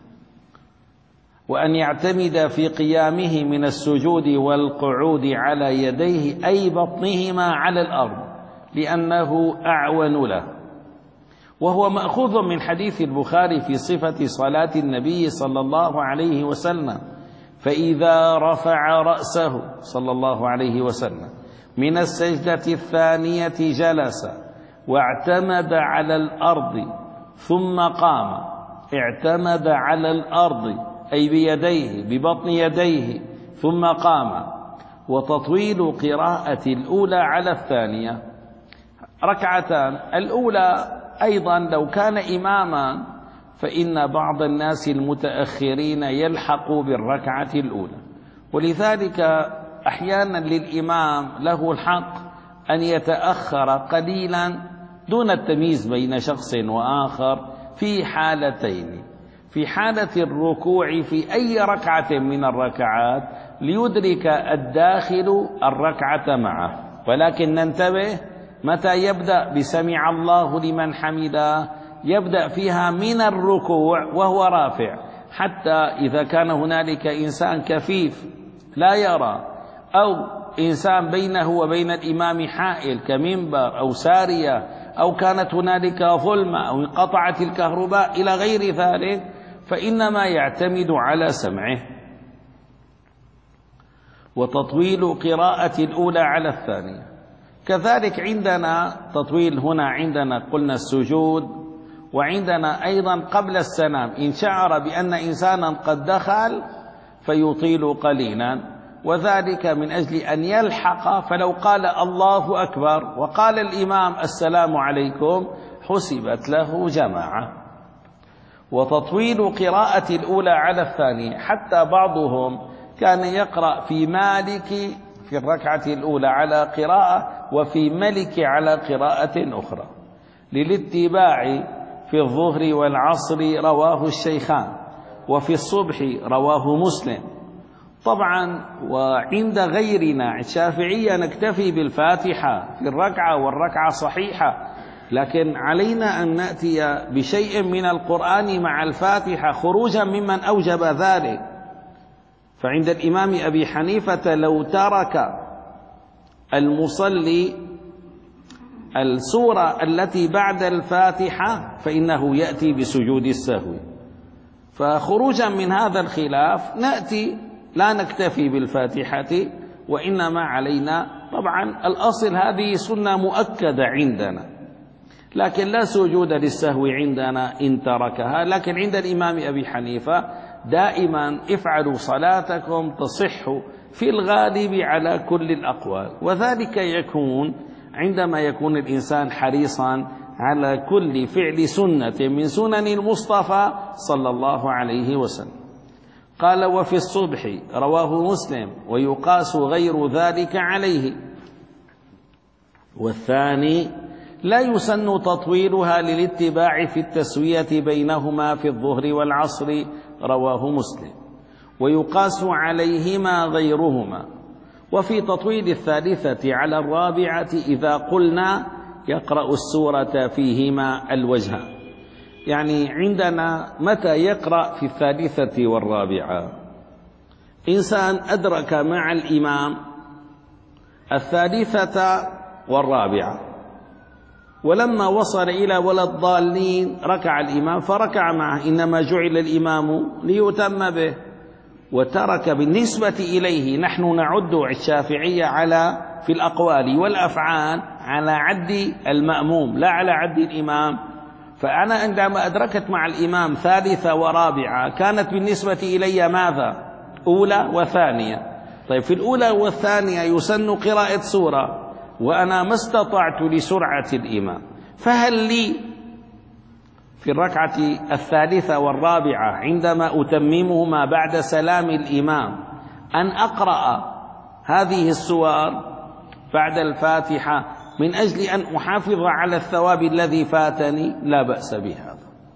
وأن يعتمد في قيامه من السجود والقعود على يديه أي بطنهما على الأرض لأنه أعون له. وهو مأخوذ من حديث البخاري في صفة صلاة النبي صلى الله عليه وسلم: فإذا رفع رأسه صلى الله عليه وسلم من السجدة الثانية جلس واعتمد على الأرض ثم قام. اعتمد على الأرض أي بيديه ببطن يديه ثم قام. وتطويل قراءة الأولى على الثانية ركعتان. الأولى أيضا لو كان إماما فإن بعض الناس المتأخرين يلحق بالركعة الأولى، ولذلك أحيانا للإمام له الحق أن يتأخر قليلا دون التمييز بين شخص وآخر في حالتين: في حالة الركوع في أي ركعة من الركعات ليدرك الداخل الركعة معه، ولكن ننتبه متى يبدأ بسمع الله لمن حمده يبدأ فيها من الركوع وهو رافع، حتى إذا كان هنالك إنسان كفيف لا يرى أو إنسان بينه وبين الإمام حائل كمنبر أو سارية أو كانت هنالك ظلمة أو انقطعت الكهرباء إلى غير ذلك، فإنما يعتمد على سمعه. وتطويل قراءة الأولى على الثانية كذلك عندنا تطويل، هنا عندنا قلنا السجود، وعندنا أيضا قبل السلام إن شعر بأن إنسانا قد دخل فيطيل قليلا، وذلك من أجل أن يلحق، فلو قال الله أكبر وقال الإمام السلام عليكم حسبت له جماعة. وتطويل قراءة الأولى على الثانية، حتى بعضهم كان يقرأ في مالك في الركعة الأولى على قراءة وفي ملك على قراءة أخرى، للاتباع في الظهر والعصر رواه الشيخان، وفي الصبح رواه مسلم. طبعا وعند غيرنا الشافعية نكتفي بالفاتحة في الركعة والركعة صحيحة، لكن علينا أن نأتي بشيء من القرآن مع الفاتحة خروجا ممن أوجب ذلك. فعند الإمام أبي حنيفة لو ترك المصلي السورة التي بعد الفاتحة فإنه يأتي بسجود السهو. فخروجا من هذا الخلاف نأتي لا نكتفي بالفاتحة، وإنما علينا طبعا الأصل هذه سنة مؤكدة عندنا، لكن لا سجود للسهو عندنا إن تركها. لكن عند الإمام أبي حنيفة دائما افعلوا صلاتكم تصح في الغالب على كل الأقوال، وذلك يكون عندما يكون الإنسان حريصا على كل فعل سنة من سنن المصطفى صلى الله عليه وسلم. قال: وفي الصبح رواه مسلم، ويقاس غير ذلك عليه. والثاني لا يسن تطويلها للاتباع في التسوية بينهما في الظهر والعصر رواه مسلم، ويقاس عليهما غيرهما. وفي تطويل الثالثة على الرابعة إذا قلنا يقرأ السورة فيهما الوجهان، يعني عندنا متى يقرأ في الثالثة والرابعة؟ إنسان أدرك مع الإمام الثالثة والرابعة، ولما وصل إلى ولا الضالين ركع الإمام فركع معه، إنما جعل الإمام ليتم به، وترك بالنسبة إليه. نحن نعد الشافعية على في الأقوال والأفعال على عد المأموم لا على عد الإمام. فأنا عندما أدركت مع الإمام ثالثة ورابعة كانت بالنسبة إلي ماذا؟ أولى وثانية. طيب في الأولى والثانية يسن قراءة سورة وأنا ما استطعت لسرعة الإمام، فهل لي في الركعة الثالثة والرابعة عندما أتممهما بعد سلام الإمام أن أقرأ هذه السور بعد الفاتحة من أجل أن أحافظ على الثواب الذي فاتني؟ لا بأس بهذا.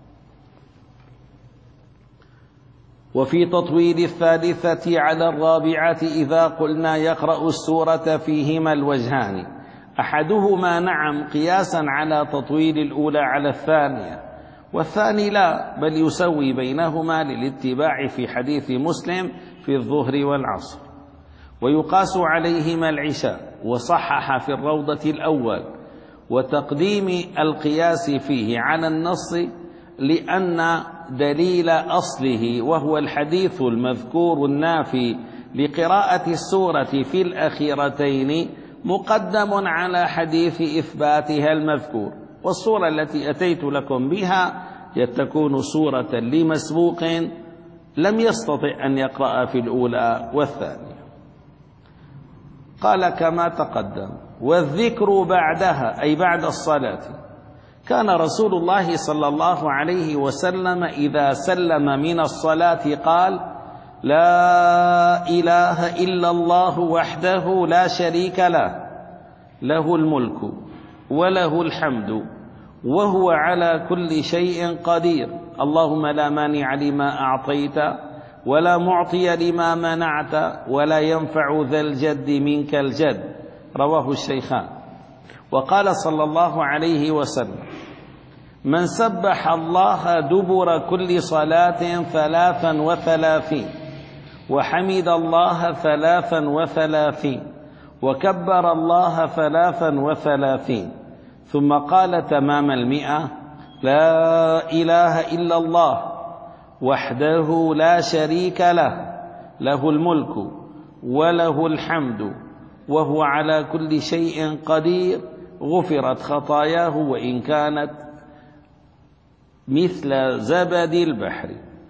وفي تطويل الثالثة على الرابعة إذا قلنا يقرأ السورة فيهما الوجهان، أحدهما نعم قياسا على تطويل الأولى على الثانية، والثاني لا، بل يسوي بينهما للاتباع في حديث مسلم في الظهر والعصر. ويقاس عليهما العشاء، وصحح في الروضة الأول وتقديم القياس فيه على النص لأن دليل أصله وهو الحديث المذكور النافي لقراءة السورة في الأخيرتين مقدم على حديث إثباتها المذكور. والصورة التي أتيت لكم بها تكون صورة لمسبوق لم يستطع أن يقرأ في الأولى والثانية. قال كما تقدم: والذكر بعدها أي بعد الصلاة كان رسول الله صلى الله عليه وسلم إذا سلم من الصلاة قال: لا إله إلا الله وحده لا شريك له، له الملك وله الحمد وهو على كل شيء قدير، اللهم لا مانع لما أعطيت ولا معطي لما منعت ولا ينفع ذا الجد منك الجد، رواه الشيخان. وقال صلى الله عليه وسلم: من سبح الله دبر كل صلاة ثلاثا وثلاثين، وحمد الله ثلاثا وثلاثين، وكبر الله ثلاثا وثلاثين، ثم قال تمام المئة: لا إله إلا الله وحده لا شريك له، له الملك وله الحمد وهو على كل شيء قدير، غفرت خطاياه وإن كانت مثل زبد البحر.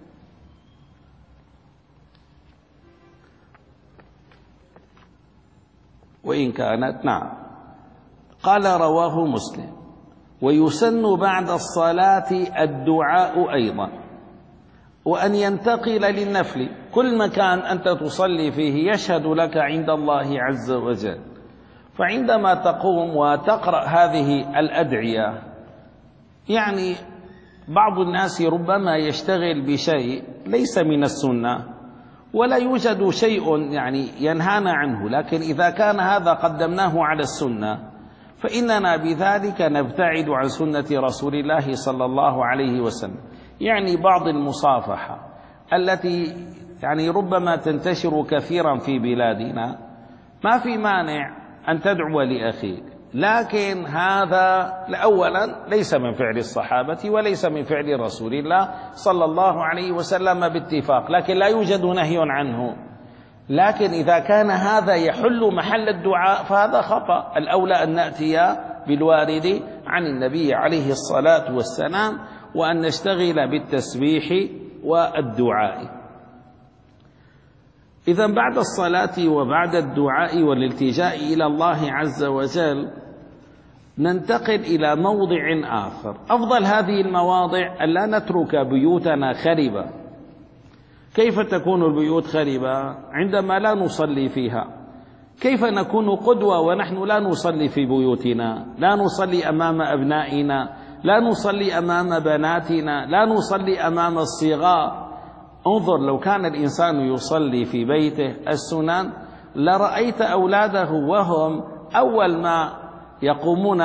وإن كانت نعم. قال رواه مسلم: ويسن بعد الصلاة الدعاء أيضا، وأن ينتقل للنفل. كل مكان أنت تصلي فيه يشهد لك عند الله عز وجل، فعندما تقوم وتقرأ هذه الأدعية، يعني بعض الناس ربما يشتغل بشيء ليس من السنة ولا يوجد شيء يعني ينهانا عنه، لكن إذا كان هذا قدمناه على السنة فإننا بذلك نبتعد عن سنة رسول الله صلى الله عليه وسلم. يعني بعض المصافحة التي يعني ربما تنتشر كثيرا في بلادنا، ما في مانع أن تدعو لأخيك، لكن هذا أولا ليس من فعل الصحابة وليس من فعل رسول الله صلى الله عليه وسلم باتفاق، لكن لا يوجد نهي عنه. لكن إذا كان هذا يحل محل الدعاء فهذا خطأ. الأولى أن نأتي بالوارد عن النبي عليه الصلاة والسلام، وأن نشتغل بالتسبيح والدعاء. إذن بعد الصلاة وبعد الدعاء والالتجاء إلى الله عز وجل ننتقل إلى موضع آخر. أفضل هذه المواضع ألا نترك بيوتنا خربة. كيف تكون البيوت خربة؟ عندما لا نصلي فيها. كيف نكون قدوة ونحن لا نصلي في بيوتنا، لا نصلي أمام أبنائنا، لا نصلي أمام بناتنا، لا نصلي أمام الصغار؟ انظر، لو كان الإنسان يصلي في بيته السنن لرأيت أولاده وهم أول ما يقومون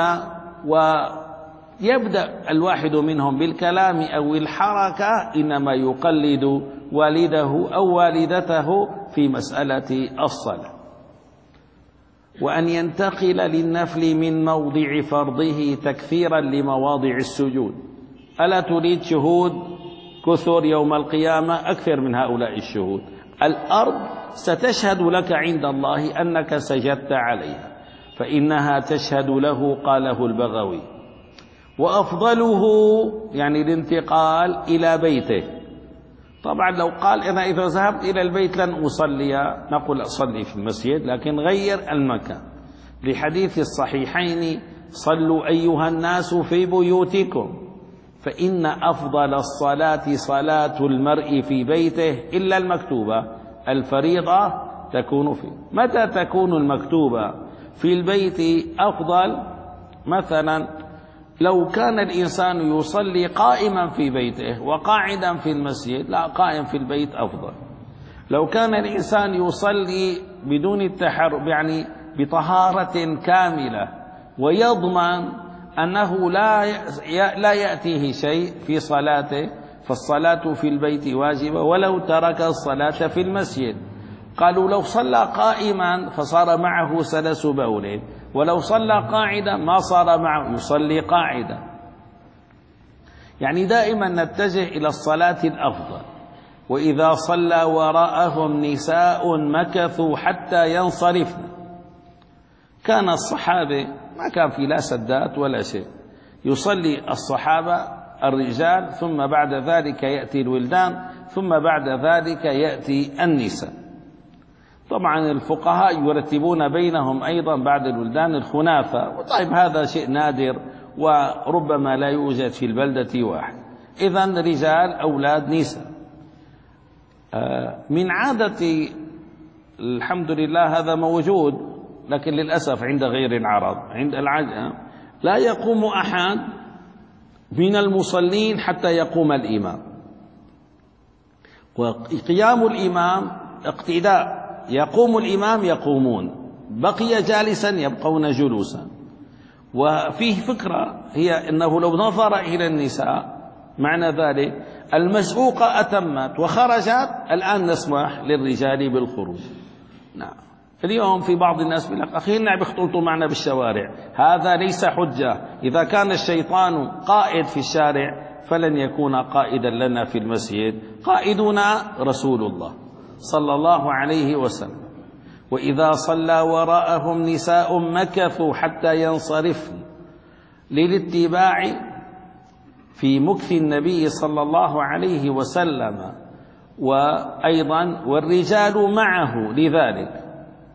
ويبدأ الواحد منهم بالكلام أو الحركة إنما يقلد والده أو والدته في مسألة الصلاة. وأن ينتقل للنفل من موضع فرضه تكثيرا لمواضع السجود. ألا تريد شهود كثر يوم القيامة؟ أكثر من هؤلاء الشهود. الأرض ستشهد لك عند الله أنك سجدت عليها، فإنها تشهد له، قاله البغوي. وأفضله يعني الانتقال إلى بيته. طبعا لو قال أنا إذا ذهبت إلى البيت لن أصلي، نقول أصلي في المسجد لكن غير المكان، لحديث الصحيحين: صلوا أيها الناس في بيوتكم، فإن أفضل الصلاة صلاة المرء في بيته إلا المكتوبة، الفريضة تكون فيه. متى تكون المكتوبة في البيت أفضل؟ مثلا لو كان الإنسان يصلي قائما في بيته وقاعدا في المسجد، لا، قائم في البيت أفضل. لو كان الإنسان يصلي بدون التحرك يعني بطهارة كاملة ويضمن أنه لا لا يأتيه شيء في صلاته، فالصلاة في البيت واجبة ولو ترك الصلاة في المسجد. قالوا لو صلى قائما فصار معه سلس بول، ولو صلى قاعدا ما صار معه، يصلي قاعدا. يعني دائما نتجه إلى الصلاة الأفضل. وإذا صلى وراءهم نساء مكثوا حتى ينصرفن. كان الصحابة ما كان في لا سدات ولا شيء، يصلي الصحابة الرجال، ثم بعد ذلك يأتي الولدان، ثم بعد ذلك يأتي النساء. طبعا الفقهاء يرتبون بينهم أيضا بعد الولدان الخنافة، وطيب هذا شيء نادر وربما لا يوجد في البلدة واحد. إذن رجال أولاد نساء. من عادة الحمد لله هذا موجود، لكن للأسف عند غير العرب، عند العجم لا يقوم أحد من المصلين حتى يقوم الإمام، وقيام الإمام اقتداء، يقوم الإمام يقومون، بقي جالسا يبقون جلوسا. وفيه فكرة هي أنه لو نظر إلى النساء معنى ذلك المسبوقة أتمت وخرجت، الآن نسمح للرجال بالخروج. نعم. اليوم في بعض الناس يقول لك أخي النعم اختلطوا معنا بالشوارع، هذا ليس حجة. إذا كان الشيطان قائد في الشارع فلن يكون قائدا لنا في المسجد، قائدنا رسول الله صلى الله عليه وسلم. وإذا صلى وراءهم نساء مكثوا حتى ينصرفن للاتباع في مكث النبي صلى الله عليه وسلم، وأيضا والرجال معه لذلك،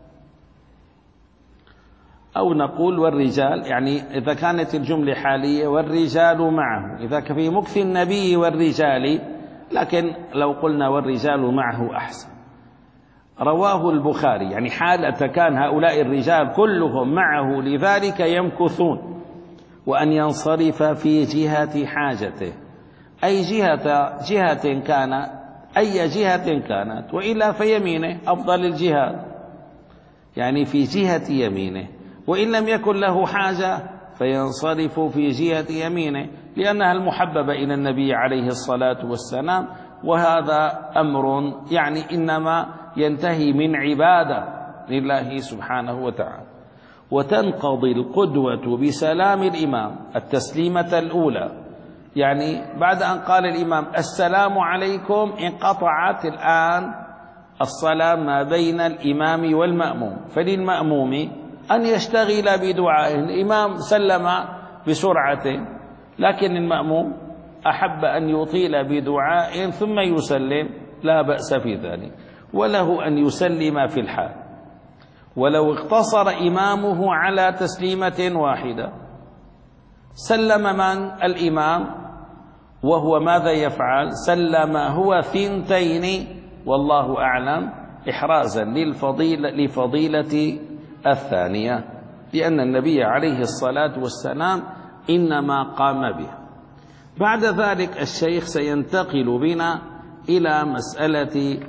أو نقول والرجال، يعني إذا كانت الجملة حالية والرجال معه، إذا في مكث النبي والرجال، لكن لو قلنا والرجال معه أحسن. رواه البخاري، يعني حالة كان هؤلاء الرجال كلهم معه لذلك يمكثون، وأن ينصرف في جهة حاجته، أي جهة جهة كان أي جهة كانت، وإلا فيمينه أفضل الجهات، يعني في جهة يمينه، وإن لم يكن له حاجة فينصرف في جهة يمينه، لأنها المحببة إلى النبي عليه الصلاة والسلام. وهذا أمر يعني إنما ينتهي من عبادة لله سبحانه وتعالى. وتنقضي القدوة بسلام الإمام التسليمة الأولى، يعني بعد أن قال الإمام السلام عليكم انقطعت الآن الصلاة ما بين الإمام والمأموم، فللمأموم أن يشتغل بدعاء. الإمام سلم بسرعة، لكن المأموم أحب أن يطيل بدعاء ثم يسلم، لا بأس في ذلك، وله أن يسلم في الحال. ولو اقتصر إمامه على تسليمة واحدة سلم من الإمام، وهو ماذا يفعل؟ سلم هو ثنتين والله أعلم، إحرازا للفضيلة لفضيلة الثانية، لأن النبي عليه الصلاة والسلام إنما قام به. بعد ذلك الشيخ سينتقل بنا إلى مسألة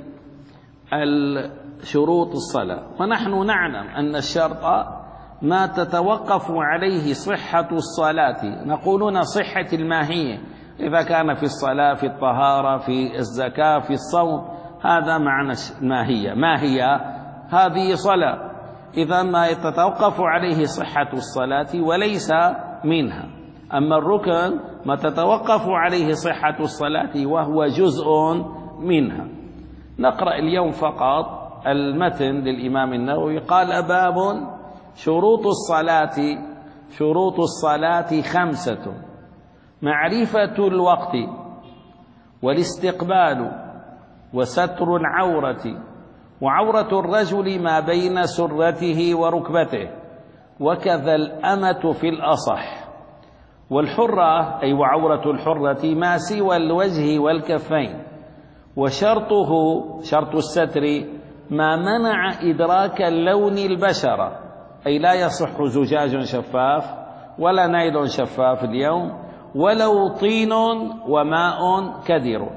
شروط الصلاة. ونحن نعلم أن الشرط ما تتوقف عليه صحة الصلاة، نقولون صحة الماهية، إذا كان في الصلاة، في الطهارة، في الزكاة، في الصوم، هذا معنى الماهية. ما هي هذه صلاة؟ إذا ما يتوقف عليه صحة الصلاة وليس منها. أما الركن ما تتوقف عليه صحة الصلاة وهو جزء منها. نقرأ اليوم فقط المتن للإمام النووي. قال: باب شروط الصلاة. شروط الصلاة خمسة: معرفة الوقت، والاستقبال، وستر العورة، وعورة الرجل ما بين سرته وركبته، وكذا الأمة في الأصح، والحرة أي وعورة الحرة ما سوى الوجه والكفين، وشرطه شرط الستر ما منع إدراك اللون البشرة، أي لا يصح زجاج شفاف ولا نيل شفاف اليوم، ولو طين وماء كدر.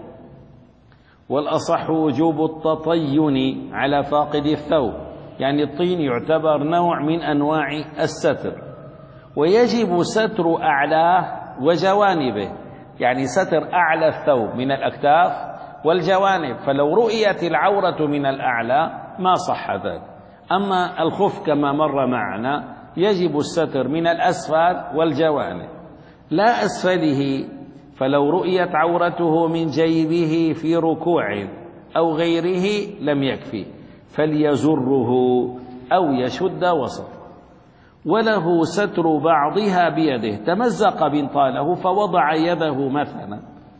والأصح وجوب التطين على فاقد الثوب، يعني الطين يعتبر نوع من أنواع الستر. ويجب ستر أعلاه وجوانبه، يعني ستر أعلى الثوب من الأكتاف والجوانب، فلو رؤيت العورة من الأعلى ما صح ذلك. أما الخف كما مر معنا يجب الستر من الأسفل والجوانب، لا أسفله، فلو رؤيت عورته من جيبه في ركوع أو غيره لم يكفي، فليزره أو يشد وسطه. وله ستر بعضها بيده، تمزق بنطاله فوضع يده مثلا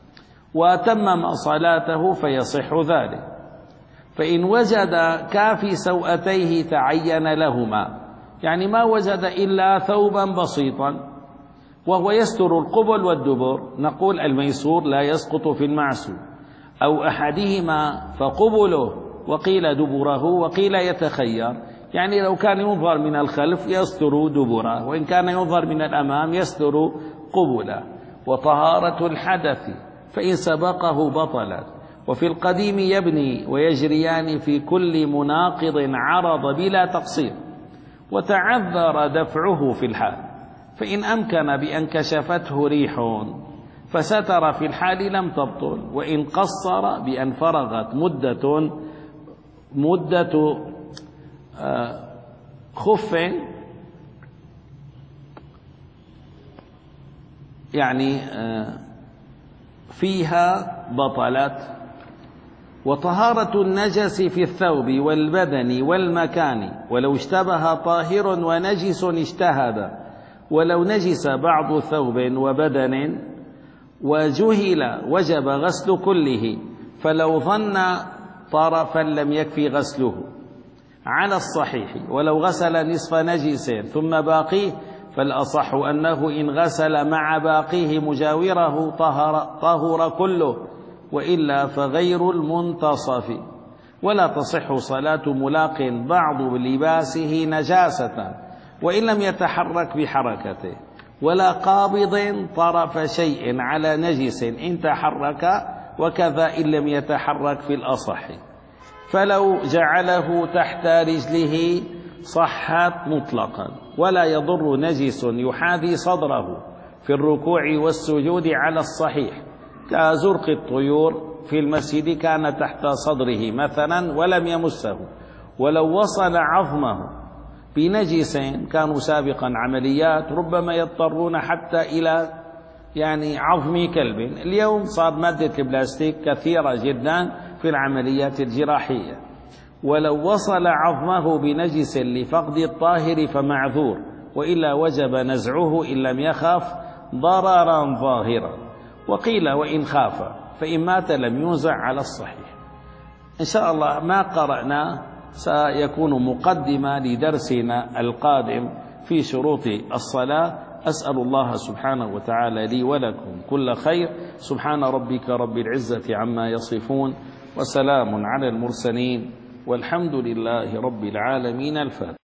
وتمم صلاته فيصح ذلك. فإن وجد كافي سوأتيه تعين لهما، يعني ما وجد إلا ثوبا بسيطا وهو يستر القبل والدبر، نقول الميسور لا يسقط في المعسور، أو أحدهما فقبله وقيل دبره وقيل يتخير، يعني لو كان ينظر من الخلف يستر دبره، وإن كان ينظر من الأمام يستر قبله. وطهارة الحدث فإن سبقه بطلت. وفي القديم يبني ويجريان في كل مناقض عرض بلا تقصير، وتعذر دفعه في الحال، فإن أمكن بأن كشفته ريح فستر في الحال لم تبطل، وإن قصر بأن فرغت مدة مدة خف يعني فيها بطلت. وطهارة النجس في الثوب والبدن والمكان، ولو اشتبه طاهر ونجس اجتهد، ولو نجس بعض ثوب وبدن وجهل وجب غسل كله، فلو ظن طرفا لم يكفي غسله على الصحيح. ولو غسل نصف نجس ثم باقيه فالأصح أنه إن غسل مع باقيه مجاوره طهر, طهر كله، وإلا فغير المنتصف. ولا تصح صلاة ملاق بعض لباسه نجاسة وإن لم يتحرك بحركته، ولا قابض طرف شيء على نجس إن تحرك، وكذا إن لم يتحرك في الأصح. فلو جعله تحت رجله صحت مطلقا. ولا يضر نجس يحاذي صدره في الركوع والسجود على الصحيح، كزرق الطيور في المسجد كان تحت صدره مثلا ولم يمسه. ولو وصل عظمه بنجس، كانوا سابقا عمليات ربما يضطرون حتى إلى يعني عظم كلب، اليوم صار مادة البلاستيك كثيرة جدا في العمليات الجراحية. ولو وصل عظمه بنجس لفقد الطاهر فمعذور، وإلا وجب نزعه إن لم يخاف ضررا ظاهرا. وقيل وإن خاف فإن مات لم ينزع على الصحيح. إن شاء الله ما قرأناه سيكون مقدمة لدرسنا القادم في شروط الصلاة. أسأل الله سبحانه وتعالى لي ولكم كل خير. سبحان ربك رب العزة عما يصفون، وسلام على المرسلين، والحمد لله رب العالمين. الفاتحة.